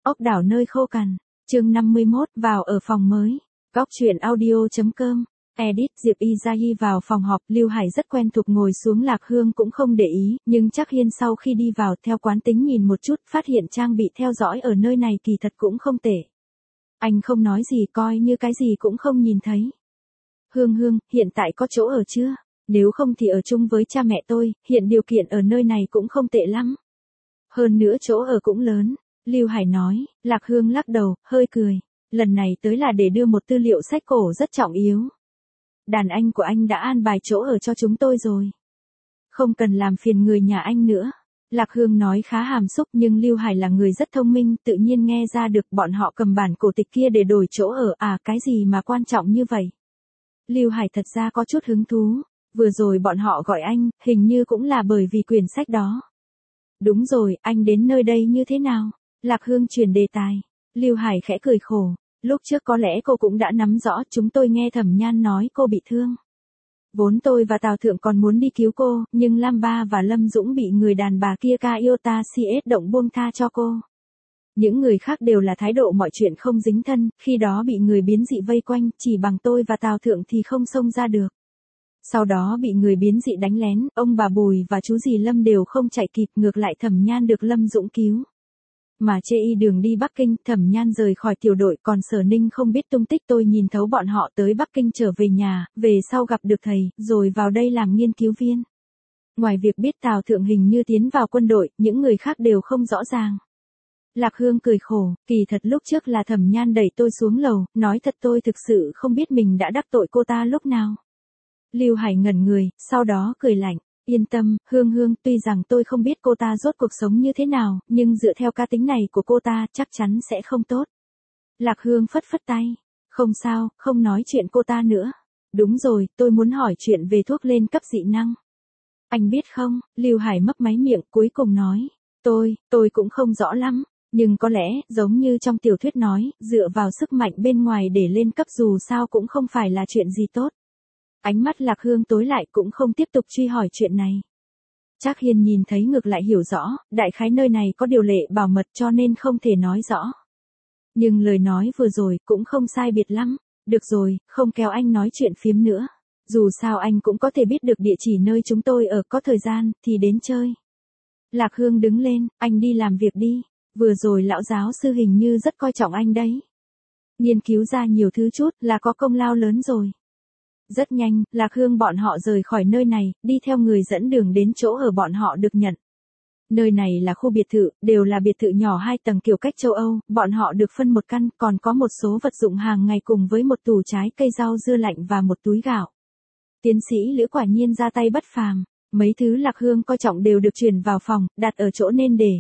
Ốc đảo nơi khô cằn, chương 51, vào ở phòng mới. Góc truyện audio.com. Edit. Diệp Y Gia Hi vào phòng họp, Lưu Hải rất quen thuộc ngồi xuống, Lạc Hương cũng không để ý, nhưng Trác Hiên sau khi đi vào, theo quán tính nhìn một chút, phát hiện trang bị theo dõi ở nơi này kỳ thật cũng không tệ. Anh không nói gì, coi như cái gì cũng không nhìn thấy. Hương, hiện tại có chỗ ở chưa? Nếu không thì ở chung với cha mẹ tôi, hiện điều kiện ở nơi này cũng không tệ lắm. Hơn nữa chỗ ở cũng lớn. Lưu Hải nói. Lạc Hương lắc đầu, hơi cười. Lần này tới là để đưa một tư liệu sách cổ rất trọng yếu. Đàn anh của anh đã an bài chỗ ở cho chúng tôi rồi. Không cần làm phiền người nhà anh nữa. Lạc Hương nói khá hàm xúc, nhưng Lưu Hải là người rất thông minh, tự nhiên nghe ra được bọn họ cầm bản cổ tịch kia để đổi chỗ ở. À, cái gì mà quan trọng như vậy? Lưu Hải thật ra có chút hứng thú. Vừa rồi bọn họ gọi anh, hình như cũng là bởi vì quyển sách đó. Đúng rồi, anh đến nơi đây như thế nào? Lạc Hương chuyển đề tài. Lưu Hải khẽ cười khổ. Lúc trước có lẽ cô cũng đã nắm rõ, chúng tôi nghe Thẩm Nhan nói cô bị thương. Vốn tôi và Tào Thượng còn muốn đi cứu cô, nhưng Lam Ba và Lâm Dũng bị người đàn bà kia Iota CS động buông tha cho cô. Những người khác đều là thái độ mọi chuyện không dính thân, khi đó bị người biến dị vây quanh, chỉ bằng tôi và Tào Thượng thì không xông ra được. Sau đó bị người biến dị đánh lén, ông bà Bùi và chú dì Lâm đều không chạy kịp, ngược lại Thẩm Nhan được Lâm Dũng cứu. Mà chê y đường đi Bắc Kinh, Thẩm Nhan rời khỏi tiểu đội, còn Sở Ninh không biết tung tích, tôi nhìn thấu bọn họ tới Bắc Kinh trở về nhà, về sau gặp được thầy, rồi vào đây làm nghiên cứu viên. Ngoài việc biết Tào Thượng hình như tiến vào quân đội, những người khác đều không rõ ràng. Lạc Hương cười khổ, kỳ thật lúc trước là Thẩm Nhan đẩy tôi xuống lầu, nói thật tôi thực sự không biết mình đã đắc tội cô ta lúc nào. Lưu Hải ngẩn người, sau đó cười lạnh. Yên tâm, Hương, tuy rằng tôi không biết cô ta rốt cuộc sống như thế nào, nhưng dựa theo cá tính này của cô ta, chắc chắn sẽ không tốt. Lạc Hương phất phất tay. Không sao, không nói chuyện cô ta nữa. Đúng rồi, tôi muốn hỏi chuyện về thuốc lên cấp dị năng. Anh biết không? Lưu Hải mấp máy miệng, cuối cùng nói. Tôi cũng không rõ lắm. Nhưng có lẽ, giống như trong tiểu thuyết nói, dựa vào sức mạnh bên ngoài để lên cấp dù sao cũng không phải là chuyện gì tốt. Ánh mắt Lạc Hương tối lại, cũng không tiếp tục truy hỏi chuyện này. Trác Hiên nhìn thấy ngược lại hiểu rõ, đại khái nơi này có điều lệ bảo mật cho nên không thể nói rõ. Nhưng lời nói vừa rồi cũng không sai biệt lắm. Được rồi, không kéo anh nói chuyện phiếm nữa. Dù sao anh cũng có thể biết được địa chỉ nơi chúng tôi ở, có thời gian thì đến chơi. Lạc Hương đứng lên, anh đi làm việc đi. Vừa rồi lão giáo sư hình như rất coi trọng anh đấy. Nghiên cứu ra nhiều thứ chút là có công lao lớn rồi. Rất nhanh, Lạc Hương bọn họ rời khỏi nơi này, đi theo người dẫn đường đến chỗ ở bọn họ được nhận. Nơi này là khu biệt thự, đều là biệt thự nhỏ 2 tầng kiểu cách châu Âu, bọn họ được phân một căn, còn có một số vật dụng hàng ngày cùng với một tủ trái cây rau dưa lạnh và một túi gạo. Tiến sĩ Lữ quả nhiên ra tay bất phàm, mấy thứ Lạc Hương coi trọng đều được chuyển vào phòng, đặt ở chỗ nên để.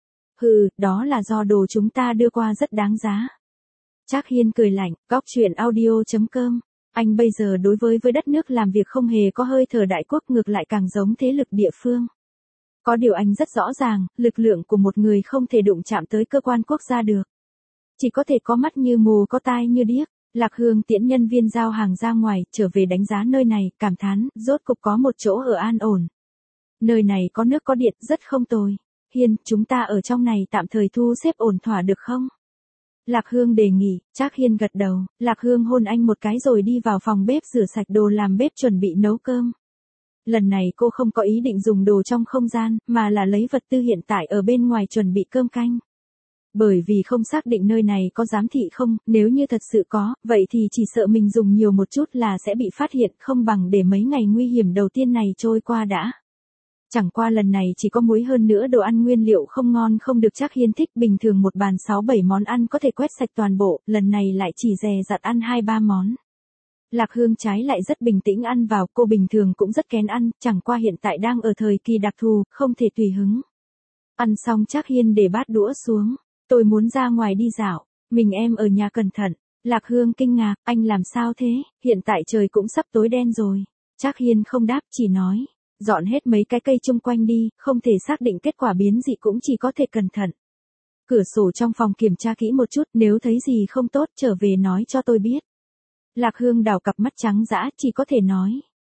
Đó là do đồ chúng ta đưa qua rất đáng giá. Trác Hiên cười lạnh. Góc truyện audio.com. Anh bây giờ đối với đất nước làm việc không hề có hơi thở đại quốc, ngược lại càng giống thế lực địa phương. Có điều anh rất rõ ràng, lực lượng của một người không thể đụng chạm tới cơ quan quốc gia được. Chỉ có thể có mắt như mù có tai như điếc. Lạc Hương tiễn nhân viên giao hàng ra ngoài, trở về đánh giá nơi này, cảm thán, rốt cục có một chỗ ở an ổn. Nơi này có nước có điện, rất không tồi. Hiên, chúng ta ở trong này tạm thời thu xếp ổn thỏa được không? Lạc Hương đề nghị. Trác Hiên gật đầu, Lạc Hương hôn anh một cái rồi đi vào phòng bếp rửa sạch đồ làm bếp chuẩn bị nấu cơm. Lần này cô không có ý định dùng đồ trong không gian, mà là lấy vật tư hiện tại ở bên ngoài chuẩn bị cơm canh. Bởi vì không xác định nơi này có giám thị không, nếu như thật sự có, vậy thì chỉ sợ mình dùng nhiều một chút là sẽ bị phát hiện, không bằng để mấy ngày nguy hiểm đầu tiên này trôi qua đã. Chẳng qua lần này chỉ có muối, hơn nữa đồ ăn nguyên liệu không ngon không được Trác Hiên thích, bình thường một bàn 6-7 món ăn có thể quét sạch toàn bộ, lần này lại chỉ dè dặt ăn 2-3 món. Lạc Hương trái lại rất bình tĩnh ăn vào, cô bình thường cũng rất kén ăn, chẳng qua hiện tại đang ở thời kỳ đặc thù, không thể tùy hứng. Ăn xong Trác Hiên để bát đũa xuống, tôi muốn ra ngoài đi dạo, mình em ở nhà cẩn thận. Lạc Hương kinh ngạc, anh làm sao thế, hiện tại trời cũng sắp tối đen rồi. Trác Hiên không đáp, chỉ nói. Dọn hết mấy cái cây chung quanh đi, không thể xác định kết quả biến dị cũng chỉ có thể cẩn thận. Cửa sổ trong phòng kiểm tra kỹ một chút, nếu thấy gì không tốt trở về nói cho tôi biết. Lạc Hương đảo cặp mắt trắng dã, chỉ có thể nói.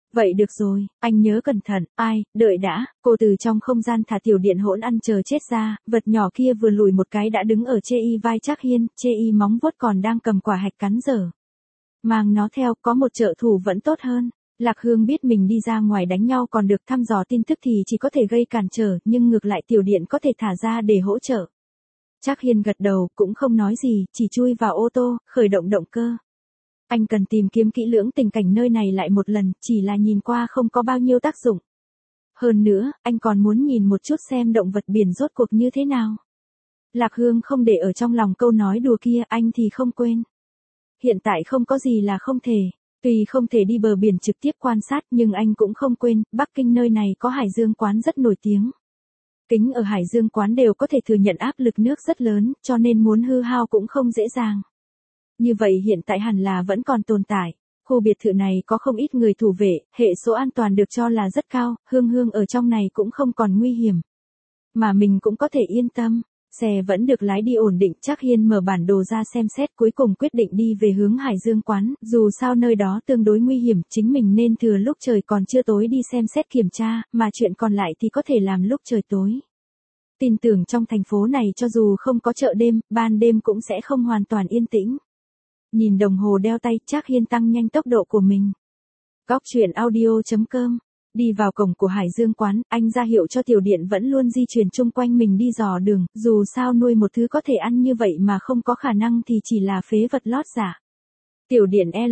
Vậy được rồi, anh nhớ cẩn thận, ai, đợi đã, cô từ trong không gian thả tiểu điện hỗn ăn chờ chết ra, vật nhỏ kia vừa lùi một cái đã đứng ở chê y vai Trác Hiên, chê y móng vuốt còn đang cầm quả hạch cắn dở. Mang nó theo, có một trợ thủ vẫn tốt hơn. Lạc Hương biết mình đi ra ngoài đánh nhau còn được thăm dò tin tức thì chỉ có thể gây cản trở, nhưng ngược lại tiểu điện có thể thả ra để hỗ trợ. Trác Hiên gật đầu, cũng không nói gì, chỉ chui vào ô tô, khởi động động cơ. Anh cần tìm kiếm kỹ lưỡng tình cảnh nơi này lại một lần, chỉ là nhìn qua không có bao nhiêu tác dụng. Hơn nữa, anh còn muốn nhìn một chút xem động vật biển rốt cuộc như thế nào. Lạc Hương không để ở trong lòng câu nói đùa kia, anh thì không quên. Hiện tại không có gì là không thể. Tuy không thể đi bờ biển trực tiếp quan sát nhưng anh cũng không quên, Bắc Kinh nơi này có Hải Dương quán rất nổi tiếng. Kính ở Hải Dương quán đều có thể thừa nhận áp lực nước rất lớn, cho nên muốn hư hao cũng không dễ dàng. Như vậy hiện tại hẳn là vẫn còn tồn tại. Khu biệt thự này có không ít người thủ vệ, hệ số an toàn được cho là rất cao, Hương ở trong này cũng không còn nguy hiểm. Mà mình cũng có thể yên tâm. Xe vẫn được lái đi ổn định, Trác Hiên mở bản đồ ra xem xét cuối cùng quyết định đi về hướng Hải Dương quán, dù sao nơi đó tương đối nguy hiểm, chính mình nên thừa lúc trời còn chưa tối đi xem xét kiểm tra, mà chuyện còn lại thì có thể làm lúc trời tối. Tin tưởng trong thành phố này cho dù không có chợ đêm, ban đêm cũng sẽ không hoàn toàn yên tĩnh. Nhìn đồng hồ đeo tay, Trác Hiên tăng nhanh tốc độ của mình. Góc truyện audio.com. Đi vào cổng của Hải Dương quán, anh ra hiệu cho tiểu điện vẫn luôn di chuyển chung quanh mình đi dò đường, dù sao nuôi một thứ có thể ăn như vậy mà không có khả năng thì chỉ là phế vật lót giả. Tiểu điện L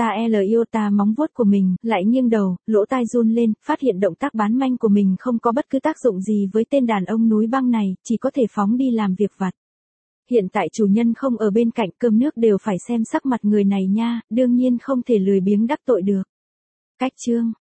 iota móng vuốt của mình, lại nghiêng đầu, lỗ tai run lên, phát hiện động tác bán manh của mình không có bất cứ tác dụng gì với tên đàn ông núi băng này, chỉ có thể phóng đi làm việc vặt. Hiện tại chủ nhân không ở bên cạnh, cơm nước đều phải xem sắc mặt người này nha, đương nhiên không thể lười biếng đắc tội được. Cách chương